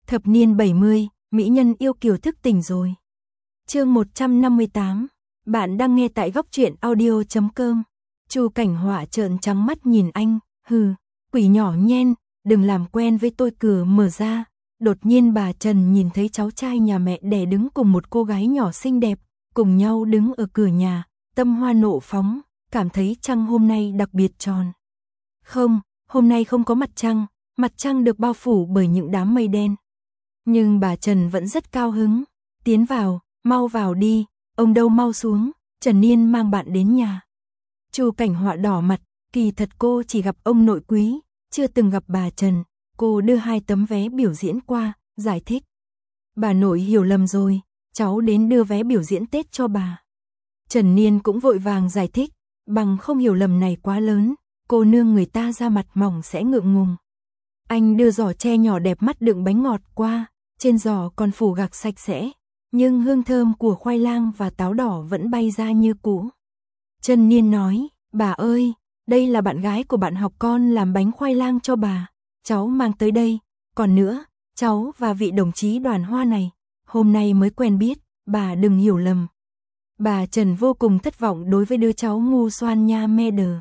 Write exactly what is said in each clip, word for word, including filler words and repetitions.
Thập niên bảy mươi, mỹ nhân yêu kiều thức tỉnh rồi. Chương một trăm năm mươi tám. Bạn đang nghe tại góc truyện audio chấm com. Chu Cảnh Họa trợn trắng mắt nhìn anh, hừ, quỷ nhỏ nhen, đừng làm quen với tôi. Cửa mở ra, đột nhiên bà Trần nhìn thấy cháu trai nhà mẹ đẻ đứng cùng một cô gái nhỏ xinh đẹp, cùng nhau đứng ở cửa nhà, tâm hoa nộ phóng, cảm thấy trăng hôm nay đặc biệt tròn. Không, hôm nay không có mặt trăng, mặt trăng được bao phủ bởi những đám mây đen. Nhưng bà Trần vẫn rất cao hứng, tiến vào, mau vào đi, ông đâu mau xuống, Trần Niên mang bạn đến nhà. Chu Cảnh Họa đỏ mặt, kỳ thật cô chỉ gặp ông nội quý, chưa từng gặp bà Trần, cô đưa hai tấm vé biểu diễn qua, giải thích. Bà nội hiểu lầm rồi, cháu đến đưa vé biểu diễn Tết cho bà. Trần Niên cũng vội vàng giải thích, bằng không hiểu lầm này quá lớn, cô nương người ta ra mặt mỏng sẽ ngượng ngùng. Anh đưa giỏ tre nhỏ đẹp mắt đựng bánh ngọt qua, trên giỏ còn phủ gạc sạch sẽ, nhưng hương thơm của khoai lang và táo đỏ vẫn bay ra như cũ. Trần Niên nói, bà ơi, đây là bạn gái của bạn học con làm bánh khoai lang cho bà, cháu mang tới đây, còn nữa, cháu và vị đồng chí Đoàn Hoa này, hôm nay mới quen biết, bà đừng hiểu lầm. Bà Trần vô cùng thất vọng đối với đứa cháu ngu xoan nha me đờ.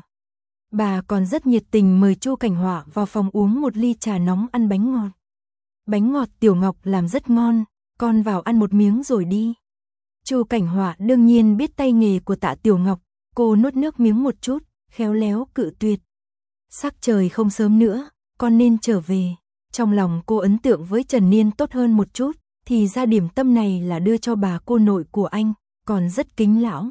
Bà còn rất nhiệt tình mời Chu Cảnh Họa vào phòng uống một ly trà nóng ăn bánh ngọt. Bánh ngọt Tiểu Ngọc làm rất ngon, con vào ăn một miếng rồi đi. Chu Cảnh Họa đương nhiên biết tay nghề của Tạ Tiểu Ngọc, cô nuốt nước miếng một chút, khéo léo cự tuyệt. Sắc trời không sớm nữa, con nên trở về. Trong lòng cô ấn tượng với Trần Niên tốt hơn một chút, thì ra điểm tâm này là đưa cho bà cô nội của anh, còn rất kính lão.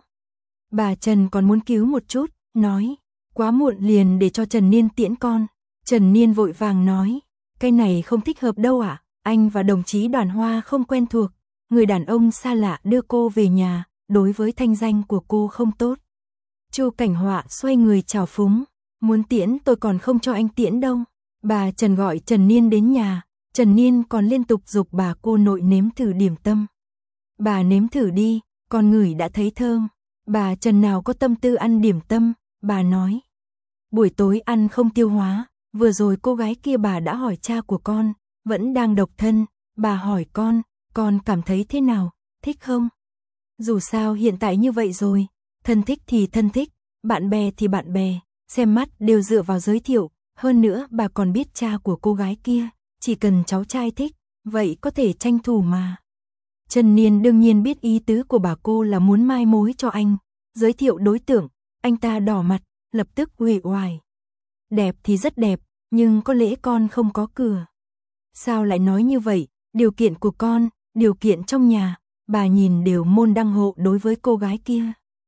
Bà Trần còn muốn cứu một chút, nói, quá muộn liền để cho Trần Niên tiễn con. Trần Niên vội vàng nói, cái này không thích hợp đâu ạ, à? Anh và đồng chí Đoàn Hoa không quen thuộc, người đàn ông xa lạ đưa cô về nhà, đối với thanh danh của cô không tốt. Chu Cảnh Họa xoay người chào phúng, muốn tiễn tôi còn không cho anh tiễn đâu. Bà Trần gọi Trần Niên đến nhà, Trần Niên còn liên tục giục bà cô nội nếm thử điểm tâm. Bà nếm thử đi, con ngửi đã thấy thơm. Bà Trần nào có tâm tư ăn điểm tâm, bà nói. Buổi tối ăn không tiêu hóa, vừa rồi cô gái kia bà đã hỏi cha của con, vẫn đang độc thân, bà hỏi con, con cảm thấy thế nào, thích không? Dù sao hiện tại như vậy rồi, thân thích thì thân thích, bạn bè thì bạn bè, xem mắt đều dựa vào giới thiệu, hơn nữa bà còn biết cha của cô gái kia, chỉ cần cháu trai thích, vậy có thể tranh thủ mà. Trần Niên đương nhiên biết ý tứ của bà cô là muốn mai mối cho anh, giới thiệu đối tượng, anh ta đỏ mặt, lập tức uể oải. Đẹp thì rất đẹp, nhưng có lẽ con không có cửa. Sao lại nói như vậy, điều kiện của con, điều kiện trong nhà, bà nhìn đều môn đăng hộ đối với cô gái kia.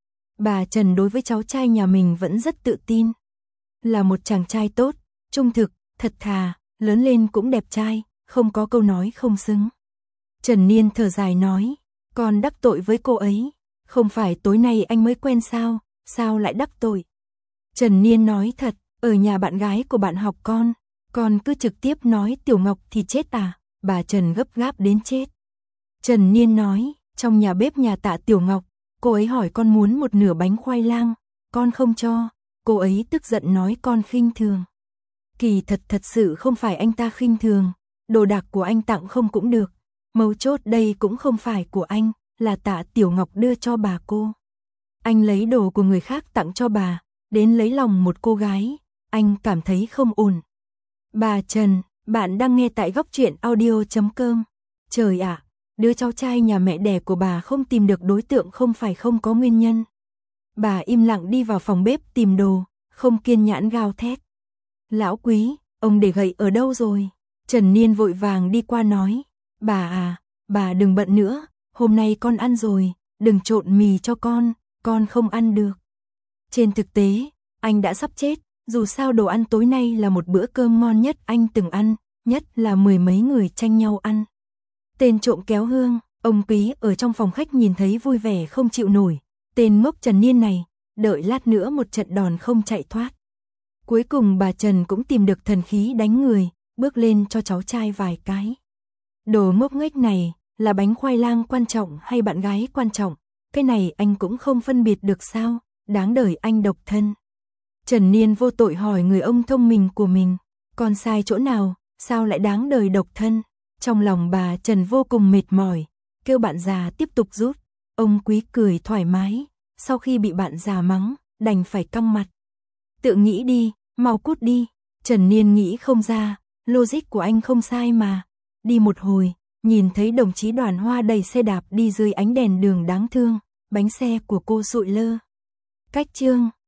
Bà Trần đối với cháu trai nhà mình vẫn rất tự tin. Là một chàng trai tốt, trung thực, thật thà, lớn lên cũng đẹp trai, không có câu nói không xứng. Trần Niên thở dài nói, con đắc tội với cô ấy, không phải tối nay anh mới quen sao, sao lại đắc tội. Trần Niên nói thật, ở nhà bạn gái của bạn học con, con cứ trực tiếp nói Tiểu Ngọc thì chết à, bà Trần gấp gáp đến chết. Trần Niên nói, trong nhà bếp nhà Tạ Tiểu Ngọc, cô ấy hỏi con muốn một nửa bánh khoai lang, con không cho, cô ấy tức giận nói con khinh thường. Kỳ thật thật sự không phải anh ta khinh thường, đồ đạc của anh tặng không cũng được, mấu chốt đây cũng không phải của anh, là Tạ Tiểu Ngọc đưa cho bà cô. Anh lấy đồ của người khác tặng cho bà, đến lấy lòng một cô gái, anh cảm thấy không ổn. Bà Trần, bạn đang nghe tại góc truyện audio chấm com. Trời ạ, đứa cháu trai nhà mẹ đẻ của bà không tìm được đối tượng không phải không có nguyên nhân. Bà im lặng đi vào phòng bếp tìm đồ, không kiên nhẫn gào thét. Lão quý, ông để gậy ở đâu rồi? Trần Niên vội vàng đi qua nói, bà à, bà đừng bận nữa, hôm nay con ăn rồi, đừng trộn mì cho con, con không ăn được. Trên thực tế, anh đã sắp chết, dù sao đồ ăn tối nay là một bữa cơm ngon nhất anh từng ăn, nhất là mười mấy người tranh nhau ăn. Tên trộm kéo hương, ông quý ở trong phòng khách nhìn thấy vui vẻ không chịu nổi, tên ngốc Trần Niên này, đợi lát nữa một trận đòn không chạy thoát. Cuối cùng bà Trần cũng tìm được thần khí đánh người, bước lên cho cháu trai vài cái. Đồ ngốc nghếch này, là bánh khoai lang quan trọng hay bạn gái quan trọng, cái này anh cũng không phân biệt được sao, đáng đời anh độc thân. Trần Niên vô tội hỏi người ông thông minh của mình, con sai chỗ nào, sao lại đáng đời độc thân? Trong lòng bà Trần vô cùng mệt mỏi, kêu bạn già tiếp tục rút. Ông Quý cười thoải mái, sau khi bị bạn già mắng, đành phải căng mặt. Tự nghĩ đi, mau cút đi. Trần Niên nghĩ không ra, logic của anh không sai mà. Đi một hồi, nhìn thấy đồng chí Đoàn Hoa đẩy xe đạp đi dưới ánh đèn đường đáng thương, bánh xe của cô sụi lơ. Cách chương